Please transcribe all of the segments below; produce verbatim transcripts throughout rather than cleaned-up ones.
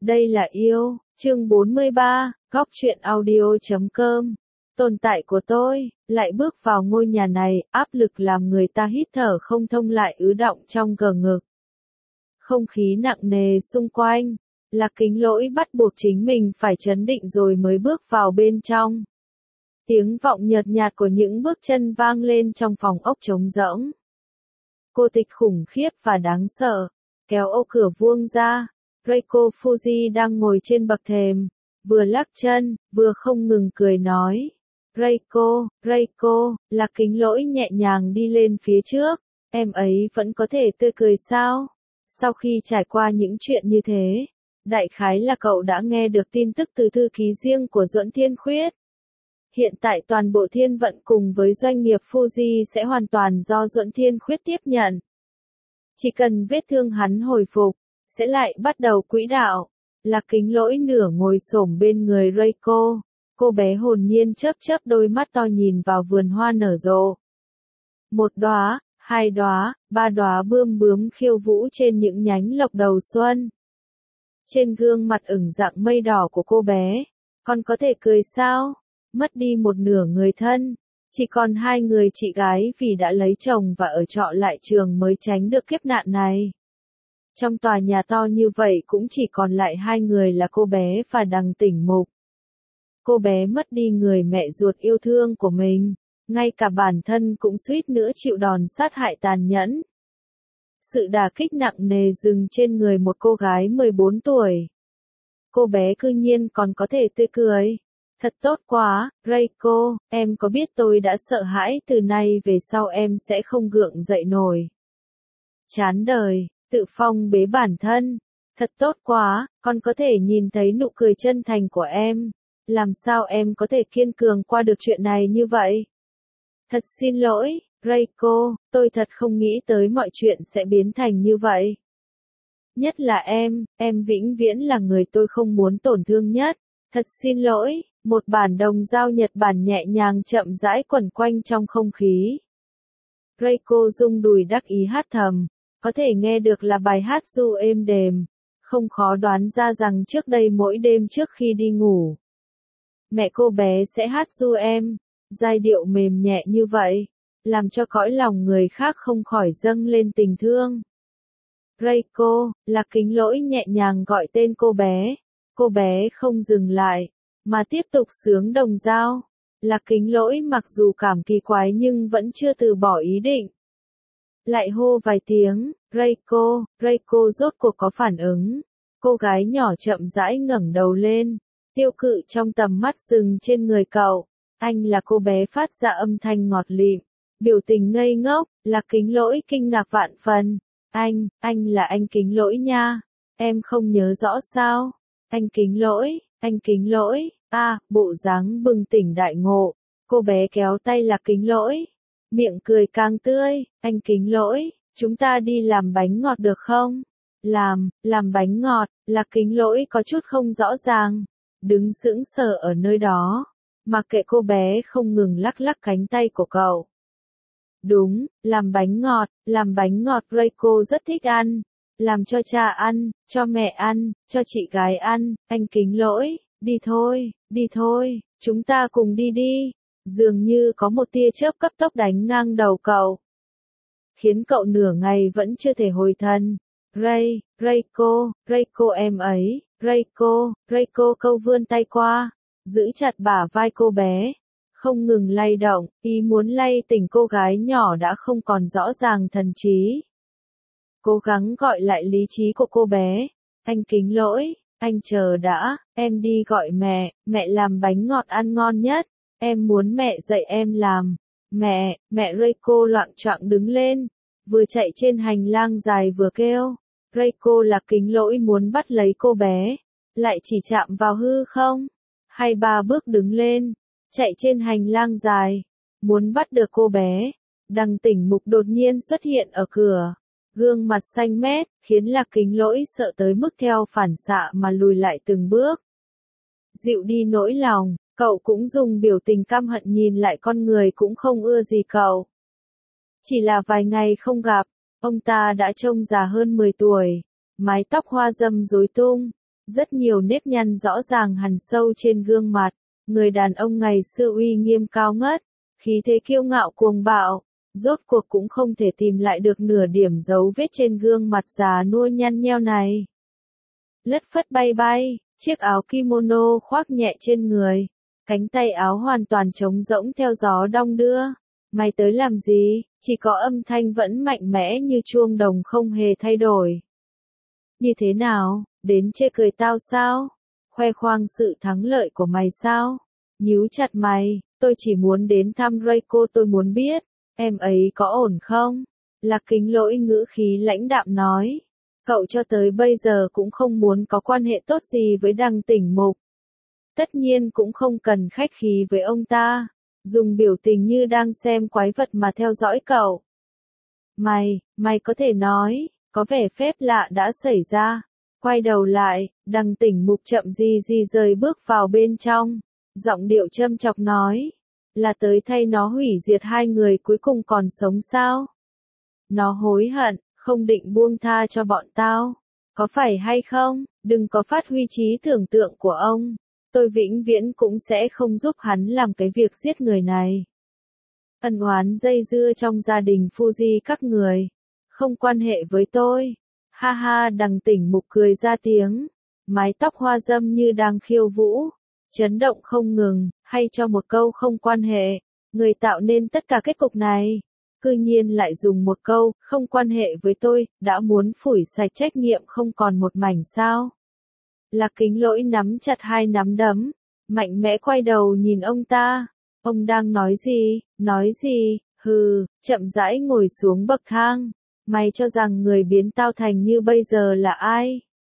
Đây là yêu, chương bốn mươi ba, góc truyện audio chấm com. Tồn tại của tôi, lại bước vào ngôi nhà này, áp lực làm người ta hít thở không thông lại ứ đọng trong gờ ngực. Không khí nặng nề xung quanh, Lạc Kính Lỗi bắt buộc chính mình phải trấn định rồi mới bước vào bên trong. Tiếng vọng nhợt nhạt của những bước chân vang lên trong phòng ốc trống rỗng. Cô tịch khủng khiếp và đáng sợ, kéo ô cửa vuông ra. Reiko Fuji đang ngồi trên bậc thềm, vừa lắc chân, vừa không ngừng cười nói. Reiko, Reiko, Lạc Kính Lỗi nhẹ nhàng đi lên phía trước, em ấy vẫn có thể tươi cười sao? Sau khi trải qua những chuyện như thế, đại khái là cậu đã nghe được tin tức từ thư ký riêng của Duẫn Thiên Khuyết. Hiện tại toàn bộ thiên vận cùng với doanh nghiệp Fuji sẽ hoàn toàn do Duẫn Thiên Khuyết tiếp nhận. Chỉ cần vết thương hắn hồi phục, sẽ lại bắt đầu quỹ đạo. Lạc Kính Lỗi nửa ngồi xổm bên người Reiko, cô bé hồn nhiên chớp chớp đôi mắt to nhìn vào vườn hoa nở rộ. Một đóa, hai đóa, ba đóa bươm bướm khiêu vũ trên những nhánh lộc đầu xuân. Trên gương mặt ửng rạng mây đỏ của cô bé, con có thể cười sao? Mất đi một nửa người thân, chỉ còn hai người chị gái vì đã lấy chồng và ở trọ lại trường mới tránh được kiếp nạn này. Trong tòa nhà to như vậy cũng chỉ còn lại hai người là cô bé và Đằng Tỉnh Mục. Cô bé mất đi người mẹ ruột yêu thương của mình, ngay cả bản thân cũng suýt nữa chịu đòn sát hại tàn nhẫn. Sự đả kích nặng nề dừng trên người một cô gái mười bốn tuổi. Cô bé cư nhiên còn có thể tươi cười. Thật tốt quá, Reiko, em có biết tôi đã sợ hãi từ nay về sau em sẽ không gượng dậy nổi. Chán đời, tự phong bế bản thân. Thật tốt quá, con có thể nhìn thấy nụ cười chân thành của em. Làm sao em có thể kiên cường qua được chuyện này như vậy? Thật xin lỗi, Reiko, tôi thật không nghĩ tới mọi chuyện sẽ biến thành như vậy. Nhất là em, em vĩnh viễn là người tôi không muốn tổn thương nhất. Thật xin lỗi, một bản đồng dao Nhật Bản nhẹ nhàng chậm rãi quẩn quanh trong không khí. Reiko rung đùi đắc ý hát thầm, có thể nghe được là bài hát du êm đềm, không khó đoán ra rằng trước đây mỗi đêm trước khi đi ngủ, mẹ cô bé sẽ hát du em, giai điệu mềm nhẹ như vậy, làm cho cõi lòng người khác không khỏi dâng lên tình thương. Reiko, Lạc Kính Lỗi nhẹ nhàng gọi tên cô bé, cô bé không dừng lại, mà tiếp tục xướng đồng dao. Lạc Kính Lỗi mặc dù cảm kỳ quái nhưng vẫn chưa từ bỏ ý định. Lại hô vài tiếng, Reiko, Reiko rốt cuộc có phản ứng. Cô gái nhỏ chậm rãi ngẩng đầu lên, tiêu cự trong tầm mắt dừng trên người cậu. Anh là cô bé phát ra âm thanh ngọt lịm, biểu tình ngây ngốc. Lạc Kính Lỗi kinh ngạc vạn phần. Anh, anh là anh Kính Lỗi nha. Em không nhớ rõ sao? Anh Kính Lỗi, anh Kính Lỗi, a, à, bộ dáng bừng tỉnh đại ngộ. Cô bé kéo tay Lạc Kính Lỗi, miệng cười càng tươi. Anh Kính Lỗi, chúng ta đi làm bánh ngọt được không? Làm, làm bánh ngọt. Lạc Kính Lỗi có chút không rõ ràng, đứng sững sờ ở nơi đó, mặc kệ cô bé không ngừng lắc lắc cánh tay của cậu. Đúng, làm bánh ngọt, làm bánh ngọt Reiko rất thích ăn. Làm cho cha ăn, cho mẹ ăn, cho chị gái ăn. Anh Kính Lỗi, đi thôi, đi thôi, chúng ta cùng đi đi. Dường như có một tia chớp cấp tốc đánh ngang đầu cậu, khiến cậu nửa ngày vẫn chưa thể hồi thần. Ray, Reiko, Reiko em ấy, Reiko, Reiko câu vươn tay qua, giữ chặt bả vai cô bé, không ngừng lay động, ý muốn lay tỉnh cô gái nhỏ đã không còn rõ ràng thần trí. Cố gắng gọi lại lý trí của cô bé. Anh Kính Lỗi, anh chờ đã, em đi gọi mẹ, mẹ làm bánh ngọt ăn ngon nhất, em muốn mẹ dạy em làm. Mẹ, mẹ Reiko loạng choạng đứng lên, vừa chạy trên hành lang dài vừa kêu. Reiko Lạc Kính Lỗi muốn bắt lấy cô bé, lại chỉ chạm vào hư không. Hai ba bước đứng lên, chạy trên hành lang dài, muốn bắt được cô bé. Đằng Tỉnh Mục đột nhiên xuất hiện ở cửa. Gương mặt xanh mét, khiến Lạc Kính Lỗi sợ tới mức theo phản xạ mà lùi lại từng bước. Dịu đi nỗi lòng, cậu cũng dùng biểu tình căm hận nhìn lại con người cũng không ưa gì cậu. Chỉ là vài ngày không gặp, ông ta đã trông già hơn mười tuổi, mái tóc hoa râm rối tung, Rất nhiều nếp nhăn rõ ràng hằn sâu trên gương mặt, người đàn ông ngày xưa uy nghiêm cao ngất, khí thế kiêu ngạo cuồng bạo, rốt cuộc cũng không thể tìm lại được nửa điểm dấu vết trên gương mặt già nua nhăn nheo này. Lất phất bay bay, chiếc áo kimono khoác nhẹ trên người, cánh tay áo hoàn toàn trống rỗng theo gió đong đưa. Mày tới làm gì? Chỉ có âm thanh vẫn mạnh mẽ như chuông đồng không hề thay đổi. Như thế nào? Đến chê cười tao sao? Khoe khoang sự thắng lợi của mày sao? Nhíu chặt mày, tôi chỉ muốn đến thăm Reiko, tôi muốn biết, em ấy có ổn không? Lạc Kính Lỗi ngữ khí lãnh đạm nói. Cậu cho tới bây giờ cũng không muốn có quan hệ tốt gì với Đằng Tỉnh Mục. Tất nhiên cũng không cần khách khí với ông ta, dùng biểu tình như đang xem quái vật mà theo dõi cậu. Mày, mày có thể nói, có vẻ phép lạ đã xảy ra. Quay đầu lại, Đằng Tỉnh Mục chậm gì gì rời bước vào bên trong, giọng điệu châm chọc nói, là tới thay nó hủy diệt hai người cuối cùng còn sống sao? Nó hối hận, không định buông tha cho bọn tao, có phải hay không? Đừng có phát huy trí tưởng tượng của ông, tôi vĩnh viễn cũng sẽ không giúp hắn làm cái việc giết người này. Ân oán dây dưa trong gia đình Fuji các người, không quan hệ với tôi. Ha ha, Đằng Tỉnh Mục cười ra tiếng, mái tóc hoa dâm như đang khiêu vũ, chấn động không ngừng, hay cho một câu không quan hệ, người tạo nên tất cả kết cục này, cư nhiên lại dùng một câu, không quan hệ với tôi, đã muốn phủi sạch trách nhiệm không còn một mảnh sao. Lạc Kính Lỗi nắm chặt hai nắm đấm, mạnh mẽ quay đầu nhìn ông ta, ông đang nói gì, nói gì, hừ, chậm rãi ngồi xuống bậc thang. Mày cho rằng người biến tao thành như bây giờ là ai?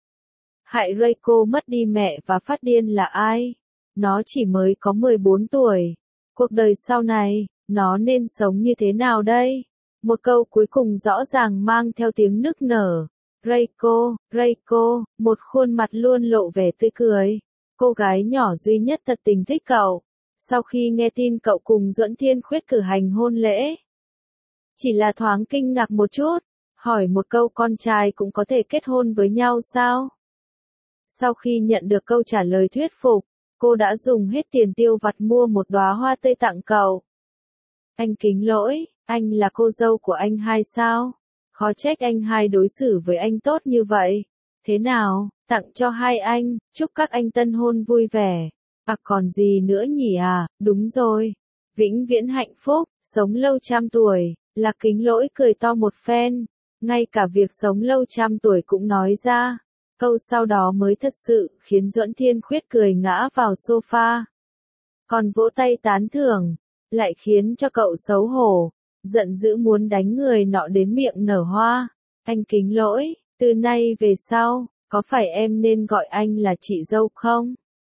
Hại Reiko mất đi mẹ và phát điên là ai? Nó chỉ mới có mười bốn tuổi. Cuộc đời sau này, nó nên sống như thế nào đây? Một câu cuối cùng rõ ràng mang theo tiếng nức nở. Reiko, Reiko, một khuôn mặt luôn lộ vẻ tươi cười. Cô gái nhỏ duy nhất thật tình thích cậu. Sau khi nghe tin cậu cùng Duẫn Thiên Khuyết cử hành hôn lễ, chỉ là thoáng kinh ngạc một chút, hỏi một câu con trai cũng có thể kết hôn với nhau sao? Sau khi nhận được câu trả lời thuyết phục, cô đã dùng hết tiền tiêu vặt mua một đóa hoa tươi tặng cậu. Anh Kính Lỗi, anh là cô dâu của anh hai sao? Khó trách anh hai đối xử với anh tốt như vậy. Thế nào, tặng cho hai anh, chúc các anh tân hôn vui vẻ. À còn gì nữa nhỉ à, đúng rồi. Vĩnh viễn hạnh phúc, sống lâu trăm tuổi. Lạc Kính Lỗi cười to một phen, ngay cả việc sống lâu trăm tuổi cũng nói ra. Câu sau đó mới thật sự khiến Duẫn Thiên Khuyết cười ngã vào sofa. Còn vỗ tay tán thưởng, lại khiến cho cậu xấu hổ, giận dữ muốn đánh người nọ đến miệng nở hoa. Anh Kính Lỗi, từ nay về sau, có phải em nên gọi anh là chị dâu không?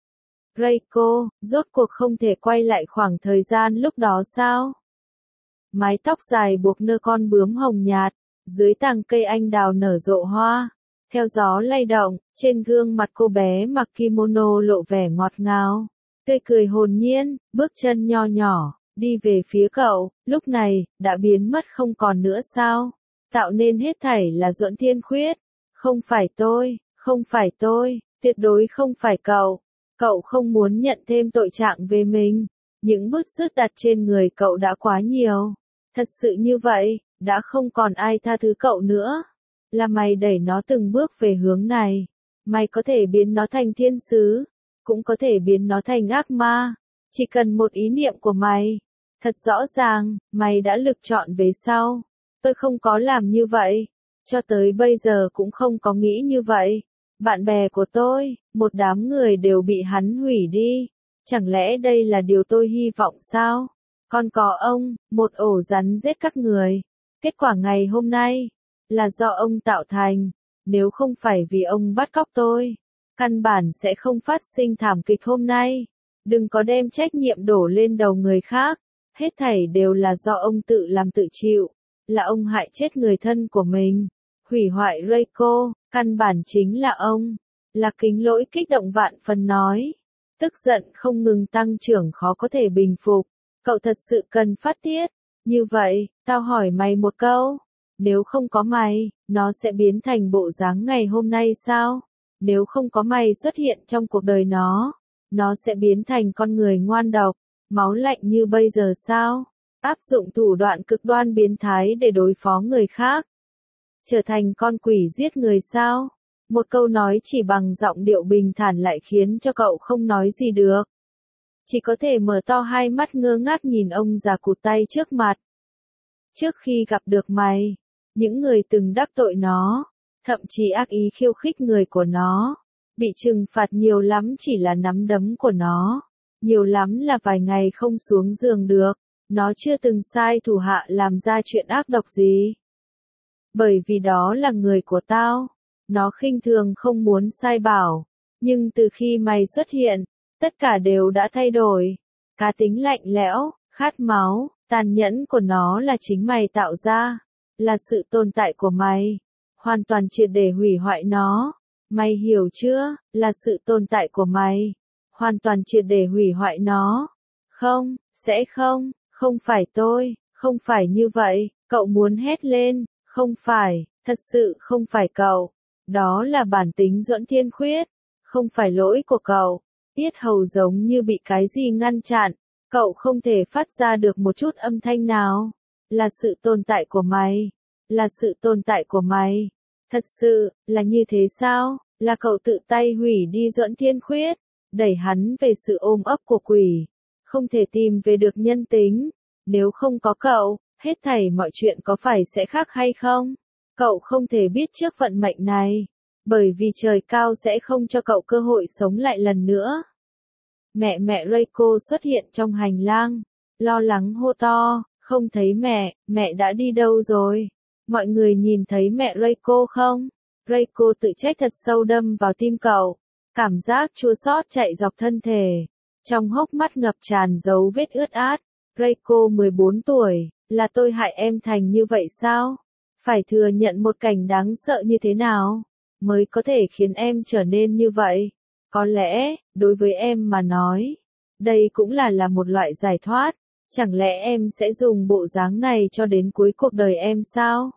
Reiko, rốt cuộc không thể quay lại khoảng thời gian lúc đó sao? Mái tóc dài buộc nơ con bướm hồng nhạt, dưới tàng cây anh đào nở rộ hoa, theo gió lay động, trên gương mặt cô bé mặc kimono lộ vẻ ngọt ngào, tươi cười hồn nhiên, bước chân nho nhỏ, đi về phía cậu, lúc này, đã biến mất không còn nữa sao? Tạo nên hết thảy là Duẫn Thiên Khuyết, không phải tôi, không phải tôi, tuyệt đối không phải cậu, cậu không muốn nhận thêm tội trạng về mình. Những bứt rứt đặt trên người cậu đã quá nhiều. Thật sự như vậy, đã không còn ai tha thứ cậu nữa. Là mày đẩy nó từng bước về hướng này. Mày có thể biến nó thành thiên sứ, cũng có thể biến nó thành ác ma. Chỉ cần một ý niệm của mày. Thật rõ ràng, mày đã lựa chọn về sau. Tôi không có làm như vậy. Cho tới bây giờ cũng không có nghĩ như vậy. Bạn bè của tôi, một đám người đều bị hắn hủy đi. Chẳng lẽ đây là điều tôi hy vọng sao? Còn có ông, một ổ rắn giết các người. Kết quả ngày hôm nay, là do ông tạo thành. Nếu không phải vì ông bắt cóc tôi, căn bản sẽ không phát sinh thảm kịch hôm nay. Đừng có đem trách nhiệm đổ lên đầu người khác. Hết thảy đều là do ông tự làm tự chịu. Là ông hại chết người thân của mình. Hủy hoại Reiko, căn bản chính là ông. Lạc Kính Lỗi kích động vạn phần nói. Tức giận không ngừng tăng trưởng khó có thể bình phục. Cậu thật sự cần phát tiết. Như vậy, tao hỏi mày một câu. Nếu không có mày, nó sẽ biến thành bộ dáng ngày hôm nay sao? Nếu không có mày xuất hiện trong cuộc đời nó, nó sẽ biến thành con người ngoan độc, máu lạnh như bây giờ sao? Áp dụng thủ đoạn cực đoan biến thái để đối phó người khác. Trở thành con quỷ giết người sao? Một câu nói chỉ bằng giọng điệu bình thản lại khiến cho cậu không nói gì được. Chỉ có thể mở to hai mắt ngơ ngác nhìn ông già cụt tay trước mặt. Trước khi gặp được mày, những người từng đắc tội nó, thậm chí ác ý khiêu khích người của nó, bị trừng phạt nhiều lắm chỉ là nắm đấm của nó, nhiều lắm là vài ngày không xuống giường được, nó chưa từng sai thủ hạ làm ra chuyện ác độc gì. Bởi vì đó là người của tao, nó khinh thường không muốn sai bảo, nhưng từ khi mày xuất hiện, tất cả đều đã thay đổi. Cá tính lạnh lẽo, khát máu, tàn nhẫn của nó là chính mày tạo ra, là sự tồn tại của mày, hoàn toàn triệt để hủy hoại nó. Mày hiểu chưa, là sự tồn tại của mày, hoàn toàn triệt để hủy hoại nó. Không, sẽ không, không phải tôi, không phải như vậy, cậu muốn hét lên, không phải, thật sự không phải cậu. Đó là bản tính Duẫn Thiên Khuyết, không phải lỗi của cậu. Tiết hầu giống như bị cái gì ngăn chặn, cậu không thể phát ra được một chút âm thanh nào. Là sự tồn tại của mày, là sự tồn tại của mày. Thật sự, là như thế sao? Là cậu tự tay hủy đi Duẫn Thiên Khuyết, đẩy hắn về sự ôm ấp của quỷ, không thể tìm về được nhân tính. Nếu không có cậu, hết thảy mọi chuyện có phải sẽ khác hay không? Cậu không thể biết trước vận mệnh này, bởi vì trời cao sẽ không cho cậu cơ hội sống lại lần nữa. Mẹ mẹ Reiko xuất hiện trong hành lang, lo lắng hô to, không thấy mẹ, mẹ đã đi đâu rồi? Mọi người nhìn thấy mẹ Reiko không? Reiko tự trách thật sâu đâm vào tim cậu, cảm giác chua xót chạy dọc thân thể, trong hốc mắt ngập tràn dấu vết ướt át. Reiko mười bốn tuổi, là tôi hại em thành như vậy sao? Phải thừa nhận một cảnh đáng sợ như thế nào, mới có thể khiến em trở nên như vậy? Có lẽ, đối với em mà nói, đây cũng là là một loại giải thoát. Chẳng lẽ em sẽ dùng bộ dáng này cho đến cuối cuộc đời em sao?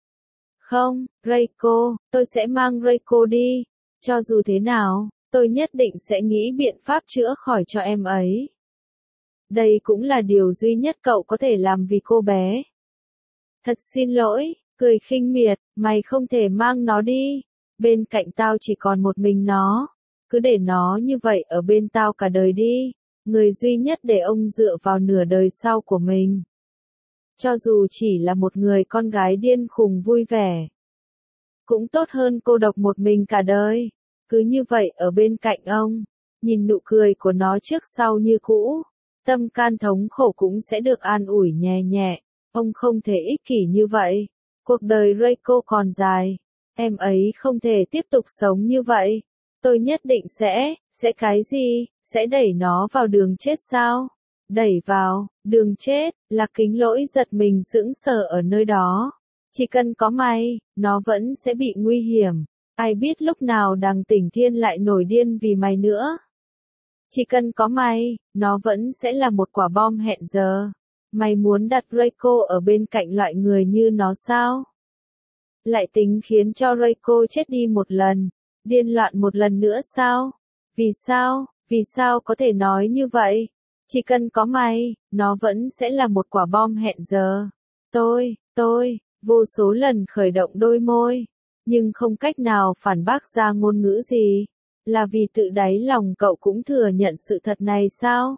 Không, Reiko, tôi sẽ mang Reiko đi. Cho dù thế nào, tôi nhất định sẽ nghĩ biện pháp chữa khỏi cho em ấy. Đây cũng là điều duy nhất cậu có thể làm vì cô bé. Thật xin lỗi, cười khinh miệt, mày không thể mang nó đi. Bên cạnh tao chỉ còn một mình nó. Cứ để nó như vậy ở bên tao cả đời đi. Người duy nhất để ông dựa vào nửa đời sau của mình. Cho dù chỉ là một người con gái điên khùng vui vẻ, cũng tốt hơn cô độc một mình cả đời. Cứ như vậy ở bên cạnh ông, nhìn nụ cười của nó trước sau như cũ, tâm can thống khổ cũng sẽ được an ủi nhẹ nhẹ. Ông không thể ích kỷ như vậy. Cuộc đời Reiko còn dài, em ấy không thể tiếp tục sống như vậy. Tôi nhất định sẽ, sẽ cái gì, sẽ đẩy nó vào đường chết sao? Đẩy vào, đường chết, là Kính Lỗi giật mình sững sờ ở nơi đó. Chỉ cần có mày, nó vẫn sẽ bị nguy hiểm. Ai biết lúc nào Đằng Tỉnh Thiên lại nổi điên vì mày nữa. Chỉ cần có mày, nó vẫn sẽ là một quả bom hẹn giờ. Mày muốn đặt Reiko ở bên cạnh loại người như nó sao? Lại tính khiến cho Reiko chết đi một lần, điên loạn một lần nữa sao? Vì sao, vì sao có thể nói như vậy? Chỉ cần có mày, nó vẫn sẽ là một quả bom hẹn giờ. Tôi, tôi, vô số lần khởi động đôi môi, nhưng không cách nào phản bác ra ngôn ngữ gì. Là vì tự đáy lòng cậu cũng thừa nhận sự thật này sao?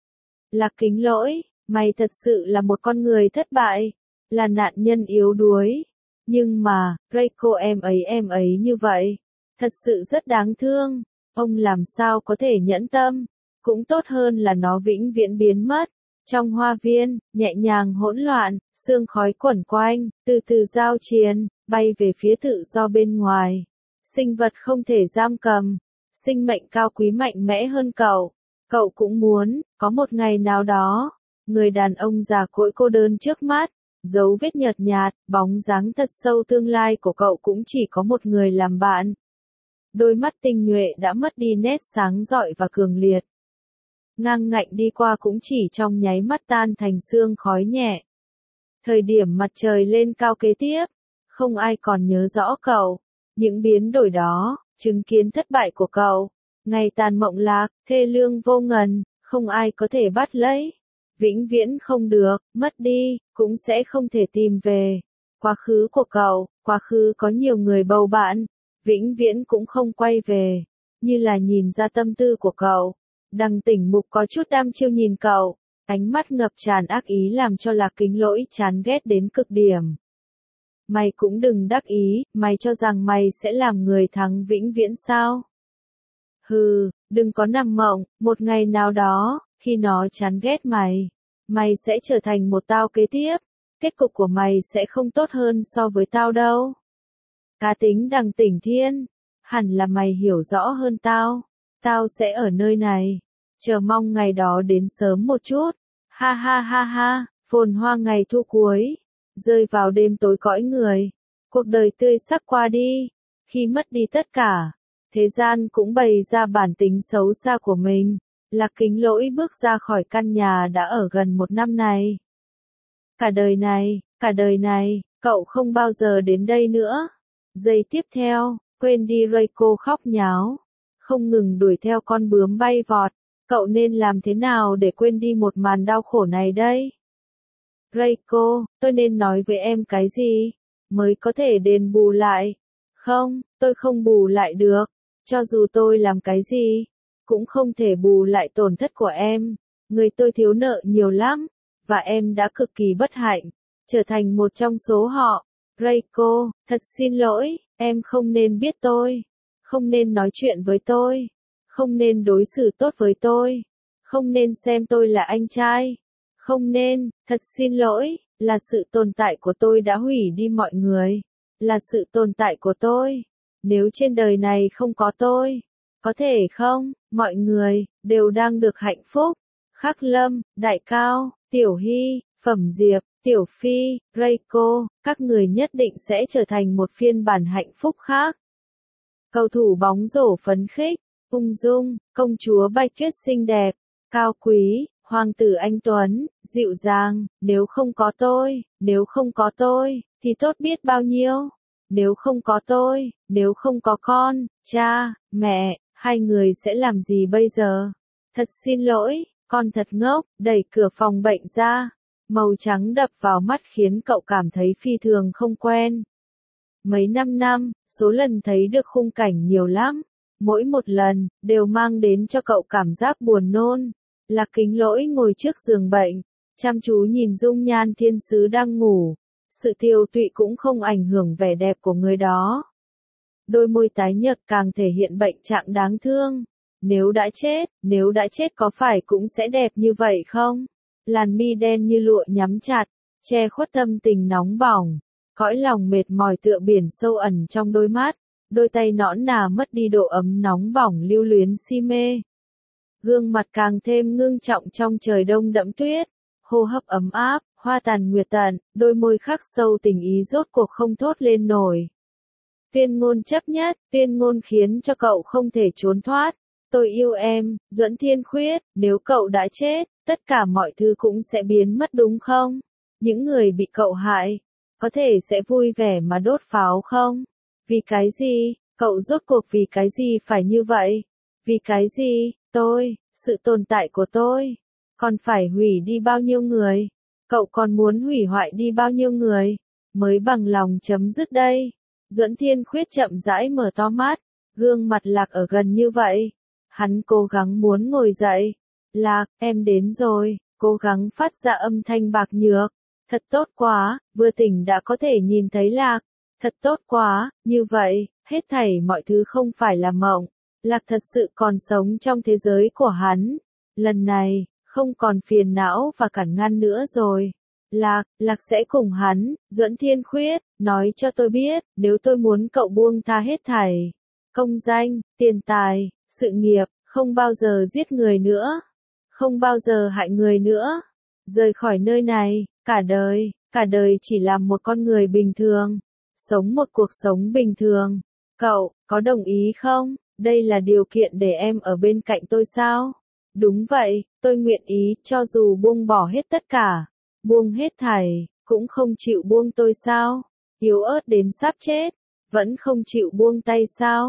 Là Kính Lỗi, mày thật sự là một con người thất bại, là nạn nhân yếu đuối. Nhưng mà, Reiko em ấy em ấy như vậy, thật sự rất đáng thương. Ông làm sao có thể nhẫn tâm, cũng tốt hơn là nó vĩnh viễn biến mất. Trong hoa viên, nhẹ nhàng hỗn loạn, sương khói quẩn quanh, từ từ giao chiến, bay về phía tự do bên ngoài. Sinh vật không thể giam cầm, sinh mệnh cao quý mạnh mẽ hơn cậu. Cậu cũng muốn, có một ngày nào đó, người đàn ông già cỗi cô đơn trước mắt, dấu vết nhợt nhạt, bóng dáng thật sâu tương lai của cậu cũng chỉ có một người làm bạn. Đôi mắt tinh nhuệ đã mất đi nét sáng rọi và cường liệt. Ngang ngạnh đi qua cũng chỉ trong nháy mắt tan thành sương khói nhẹ. Thời điểm mặt trời lên cao kế tiếp, không ai còn nhớ rõ cậu. Những biến đổi đó, chứng kiến thất bại của cậu, ngày tàn mộng lạc, thê lương vô ngần, không ai có thể bắt lấy, vĩnh viễn không được, mất đi, cũng sẽ không thể tìm về. Quá khứ của cậu, quá khứ có nhiều người bầu bạn, vĩnh viễn cũng không quay về, như là nhìn ra tâm tư của cậu. Đằng Tỉnh Mục có chút đăm chiêu nhìn cậu, ánh mắt ngập tràn ác ý làm cho Lạc Kính Lỗi chán ghét đến cực điểm. Mày cũng đừng đắc ý, mày cho rằng mày sẽ làm người thắng vĩnh viễn sao? Hừ, đừng có nằm mộng, một ngày nào đó, khi nó chán ghét mày, mày sẽ trở thành một tao kế tiếp, kết cục của mày sẽ không tốt hơn so với tao đâu. Cá tính Đằng Tỉnh Thiên, hẳn là mày hiểu rõ hơn tao, tao sẽ ở nơi này, chờ mong ngày đó đến sớm một chút, ha ha ha ha, phồn hoa ngày thu cuối, rơi vào đêm tối cõi người, cuộc đời tươi sắc qua đi, khi mất đi tất cả, thế gian cũng bày ra bản tính xấu xa của mình. Lạc Kính Lỗi bước ra khỏi căn nhà đã ở gần một năm này. Cả đời này, cả đời này, cậu không bao giờ đến đây nữa. Giây tiếp theo, quên đi Reiko khóc nháo, không ngừng đuổi theo con bướm bay vọt. Cậu nên làm thế nào để quên đi một màn đau khổ này đây? Reiko, tôi nên nói với em cái gì, mới có thể đền bù lại? Không, tôi không bù lại được, cho dù tôi làm cái gì, cũng không thể bù lại tổn thất của em. Người tôi thiếu nợ nhiều lắm, và em đã cực kỳ bất hạnh, trở thành một trong số họ. Reiko, thật xin lỗi, em không nên biết tôi, không nên nói chuyện với tôi, không nên đối xử tốt với tôi, không nên xem tôi là anh trai, không nên, thật xin lỗi, là sự tồn tại của tôi đã hủy đi mọi người, là sự tồn tại của tôi. Nếu trên đời này không có tôi, có thể không, mọi người, đều đang được hạnh phúc. Khắc Lâm, Đại Cao, Tiểu Hy, Phẩm Diệp, Tiểu Phi, Reiko, các người nhất định sẽ trở thành một phiên bản hạnh phúc khác. Cầu thủ bóng rổ phấn khích, ung dung, công chúa Bạch Tuyết xinh đẹp, cao quý, hoàng tử anh tuấn, dịu dàng, nếu không có tôi, nếu không có tôi, thì tốt biết bao nhiêu. Nếu không có tôi, nếu không có con, cha, mẹ, hai người sẽ làm gì bây giờ? Thật xin lỗi, con thật ngốc, đẩy cửa phòng bệnh ra. Màu trắng đập vào mắt khiến cậu cảm thấy phi thường không quen. Mấy năm năm, số lần thấy được khung cảnh nhiều lắm. Mỗi một lần, đều mang đến cho cậu cảm giác buồn nôn. Lạc Kính Lỗi ngồi trước giường bệnh, chăm chú nhìn dung nhan thiên sứ đang ngủ. Sự tiều tụy cũng không ảnh hưởng vẻ đẹp của người đó. Đôi môi tái nhợt càng thể hiện bệnh trạng đáng thương. Nếu đã chết, nếu đã chết có phải cũng sẽ đẹp như vậy không? Làn mi đen như lụa nhắm chặt, che khuất tâm tình nóng bỏng. Cõi lòng mệt mỏi tựa biển sâu ẩn trong đôi mắt. Đôi tay nõn nà mất đi độ ấm nóng bỏng lưu luyến si mê. Gương mặt càng thêm ngưng trọng trong trời đông đẫm tuyết. Hô hấp ấm áp, hoa tàn nguyệt tận, đôi môi khắc sâu tình ý rốt cuộc không thốt lên nổi. Tuyên ngôn chấp nhất, tuyên ngôn khiến cho cậu không thể trốn thoát. Tôi yêu em, Duẫn Thiên Khuyết, nếu cậu đã chết, tất cả mọi thứ cũng sẽ biến mất đúng không? Những người bị cậu hại, có thể sẽ vui vẻ mà đốt pháo không? Vì cái gì, cậu rốt cuộc vì cái gì phải như vậy? Vì cái gì, tôi, sự tồn tại của tôi, còn phải hủy đi bao nhiêu người? Cậu còn muốn hủy hoại đi bao nhiêu người, mới bằng lòng chấm dứt đây? Duẫn Thiên Khuyết chậm rãi mở to mắt, gương mặt Lạc ở gần như vậy. Hắn cố gắng muốn ngồi dậy. Lạc, em đến rồi, cố gắng phát ra âm thanh bạc nhược. Thật tốt quá, vừa tỉnh đã có thể nhìn thấy Lạc. Thật tốt quá, như vậy, hết thảy mọi thứ không phải là mộng. Lạc thật sự còn sống trong thế giới của hắn. Lần này, không còn phiền não và cản ngăn nữa rồi. Lạc, Lạc sẽ cùng hắn, Duẫn Thiên Khuyết, nói cho tôi biết, nếu tôi muốn cậu buông tha hết thảy. Công danh, tiền tài, sự nghiệp, không bao giờ giết người nữa. Không bao giờ hại người nữa. Rời khỏi nơi này, cả đời, cả đời chỉ làm một con người bình thường. Sống một cuộc sống bình thường. Cậu, có đồng ý không? Đây là điều kiện để em ở bên cạnh tôi sao? Đúng vậy, tôi nguyện ý, cho dù buông bỏ hết tất cả. Buông hết thảy, cũng không chịu buông tôi sao? Yếu ớt đến sắp chết, vẫn không chịu buông tay sao?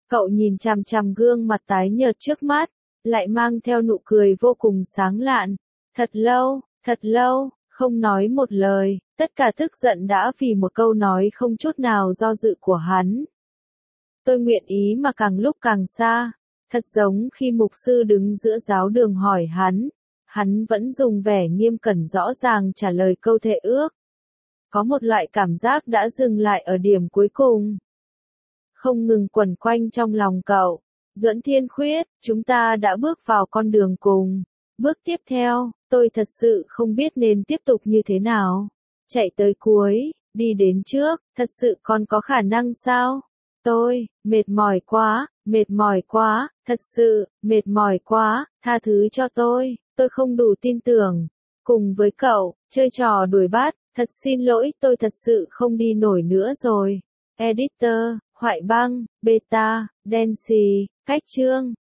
Cậu nhìn chằm chằm gương mặt tái nhợt trước mắt, lại mang theo nụ cười vô cùng sáng lạn. Thật lâu, thật lâu, không nói một lời, tất cả tức giận đã vì một câu nói không chút nào do dự của hắn. Tôi nguyện ý mà càng lúc càng xa, thật giống khi mục sư đứng giữa giáo đường hỏi hắn, hắn vẫn dùng vẻ nghiêm cẩn rõ ràng trả lời câu thệ ước. Có một loại cảm giác đã dừng lại ở điểm cuối cùng, không ngừng quẩn quanh trong lòng cậu. Duẫn Thiên Khuyết, chúng ta đã bước vào con đường cùng. Bước tiếp theo, tôi thật sự không biết nên tiếp tục như thế nào. Chạy tới cuối, đi đến trước, thật sự còn có khả năng sao? Tôi, mệt mỏi quá, mệt mỏi quá, thật sự, mệt mỏi quá, tha thứ cho tôi, tôi không đủ tin tưởng. Cùng với cậu, chơi trò đuổi bắt, thật xin lỗi, tôi thật sự không đi nổi nữa rồi. Editor, Hoại Băng, Beta, Dancy, Cách Chương.